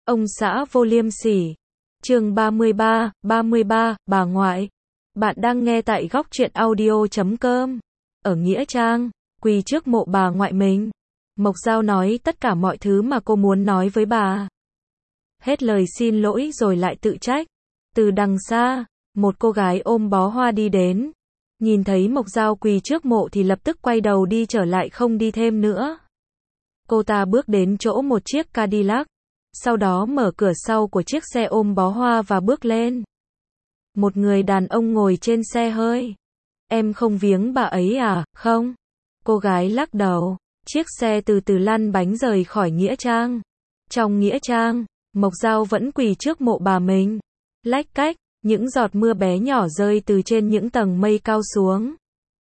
Ông xã vô liêm sỉ. Chương 33, bà ngoại. Bạn đang nghe tại góc truyện audio.com. Ở nghĩa trang, quỳ trước mộ bà ngoại mình. Mộc Dao nói tất cả mọi thứ mà cô muốn nói với bà. Hết lời xin lỗi rồi lại tự trách. Từ đằng xa, một cô gái ôm bó hoa đi đến. Nhìn thấy Mộc Dao quỳ trước mộ thì lập tức quay đầu đi trở lại không đi thêm nữa. Cô ta bước đến chỗ một chiếc Cadillac. Sau đó mở cửa sau của chiếc xe ôm bó hoa và bước lên. Một người đàn ông ngồi trên xe hơi. Em không viếng bà ấy à, không? Cô gái lắc đầu. Chiếc xe từ từ lăn bánh rời khỏi nghĩa trang. Trong nghĩa trang, Mộc Dao vẫn quỳ trước mộ bà mình. Lách cách, những giọt mưa bé nhỏ rơi từ trên những tầng mây cao xuống.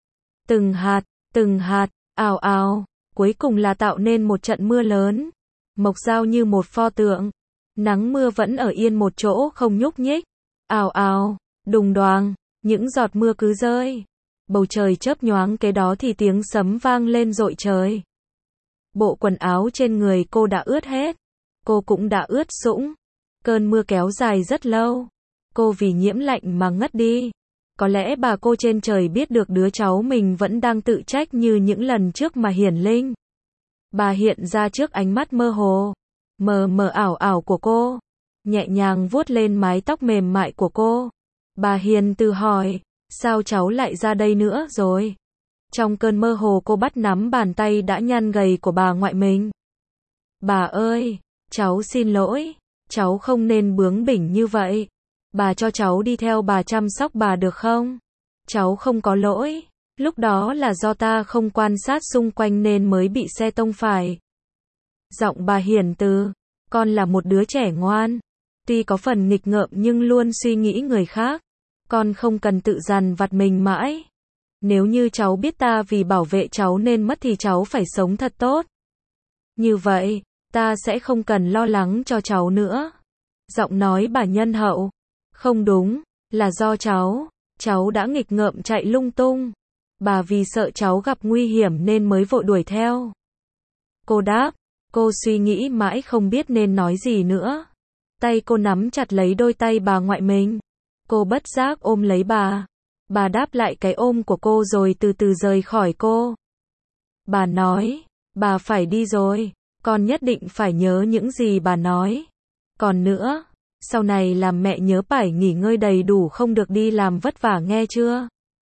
Từng hạt, ào ào, cuối cùng là tạo nên một trận mưa lớn. Mộc Dao như một pho tượng. Nắng mưa vẫn ở yên một chỗ không nhúc nhích. Ào ào, đùng đoàng, những giọt mưa cứ rơi. Bầu trời chớp nhoáng kế đó thì tiếng sấm vang lên rội trời. Bộ quần áo trên người cô đã ướt hết. Cô cũng đã ướt sũng. Cơn mưa kéo dài rất lâu. Cô vì nhiễm lạnh mà ngất đi. Có lẽ bà cô trên trời biết được đứa cháu mình vẫn đang tự trách như những lần trước mà hiển linh. Bà hiện ra trước ánh mắt mơ hồ, mờ ảo ảo của cô, nhẹ nhàng vuốt lên mái tóc mềm mại của cô. Bà hiền từ hỏi, sao cháu lại ra đây nữa rồi? Trong cơn mơ hồ cô bắt nắm bàn tay đã nhăn gầy của bà ngoại mình. Bà ơi, cháu xin lỗi, cháu không nên bướng bỉnh như vậy. Bà cho cháu đi theo bà chăm sóc bà được không? Cháu không có lỗi. Lúc đó là do ta không quan sát xung quanh nên mới bị xe tông phải. Giọng bà hiền từ, con là một đứa trẻ ngoan. Tuy có phần nghịch ngợm nhưng luôn suy nghĩ người khác. Con không cần tự dằn vặt mình mãi. Nếu như cháu biết ta vì bảo vệ cháu nên mất thì cháu phải sống thật tốt. Như vậy, ta sẽ không cần lo lắng cho cháu nữa. Giọng nói bà nhân hậu. Không đúng, là do cháu đã nghịch ngợm chạy lung tung. Bà vì sợ cháu gặp nguy hiểm nên mới vội đuổi theo. Cô đáp, cô suy nghĩ mãi không biết nên nói gì nữa. Tay cô nắm chặt lấy đôi tay bà ngoại mình. Cô bất giác ôm lấy bà. Bà đáp lại cái ôm của cô rồi từ từ rời khỏi cô. Bà nói, bà phải đi rồi, con nhất định phải nhớ những gì bà nói. Còn nữa, sau này làm mẹ nhớ phải nghỉ ngơi đầy đủ không được đi làm vất vả nghe chưa?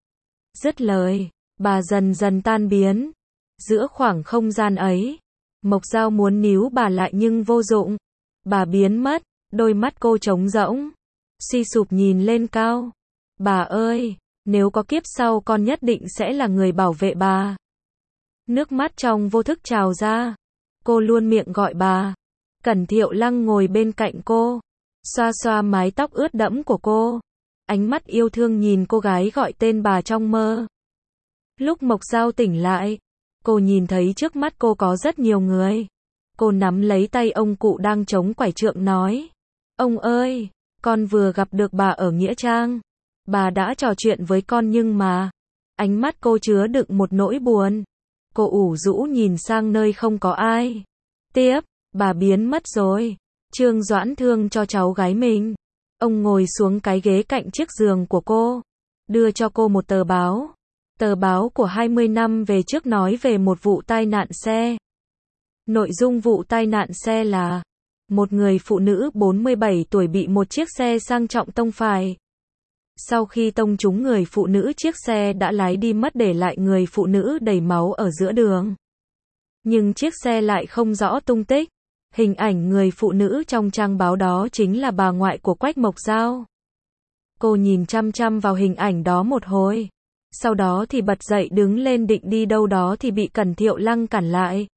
Dứt lời, bà dần dần tan biến. Giữa khoảng không gian ấy, Mộc Dao muốn níu bà lại nhưng vô dụng. Bà biến mất, đôi mắt cô trống rỗng, suy sụp nhìn lên cao. Bà ơi, nếu có kiếp sau con nhất định sẽ là người bảo vệ bà. Nước mắt trong vô thức trào ra. Cô luôn miệng gọi bà. Cẩn Thiệu Lăng ngồi bên cạnh cô, xoa xoa mái tóc ướt đẫm của cô. Ánh mắt yêu thương nhìn cô gái gọi tên bà trong mơ. Lúc Mộc Dao tỉnh lại, cô nhìn thấy trước mắt cô có rất nhiều người. Cô nắm lấy tay ông cụ đang chống quải trượng nói. Ông ơi, con vừa gặp được bà ở nghĩa trang. Bà đã trò chuyện với con nhưng mà... Ánh mắt cô chứa đựng một nỗi buồn. Cô ủ rũ nhìn sang nơi không có ai. Tiếp, bà biến mất rồi. Trương Doãn thương cho cháu gái mình. Ông ngồi xuống cái ghế cạnh chiếc giường của cô, đưa cho cô một tờ báo. Tờ báo của 20 năm về trước nói về một vụ tai nạn xe. Nội dung vụ tai nạn xe là một người phụ nữ 47 tuổi bị một chiếc xe sang trọng tông phải. Sau khi tông trúng người phụ nữ, chiếc xe đã lái đi mất để lại người phụ nữ đầy máu ở giữa đường. Nhưng chiếc xe lại không rõ tung tích. Hình ảnh người phụ nữ trong trang báo đó chính là bà ngoại của Quách Mộc Dao. Cô nhìn chăm chăm vào hình ảnh đó một hồi. Sau đó thì bật dậy đứng lên định đi đâu đó thì bị Cẩn Thiệu Lăng cản lại.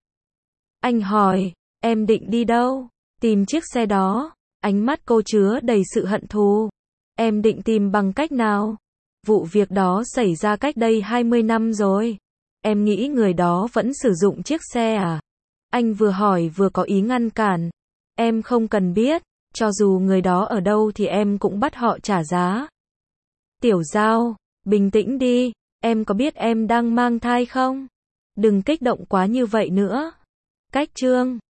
Anh hỏi, em định đi đâu? Tìm chiếc xe đó. Ánh mắt cô chứa đầy sự hận thù. Em định tìm bằng cách nào? Vụ việc đó xảy ra cách đây 20 năm rồi. Em nghĩ người đó vẫn sử dụng chiếc xe à? Anh vừa hỏi vừa có ý ngăn cản. Em không cần biết, cho dù người đó ở đâu thì em cũng bắt họ trả giá. Tiểu Dao, bình tĩnh đi, em có biết em đang mang thai không? Đừng kích động quá như vậy nữa. Cách chương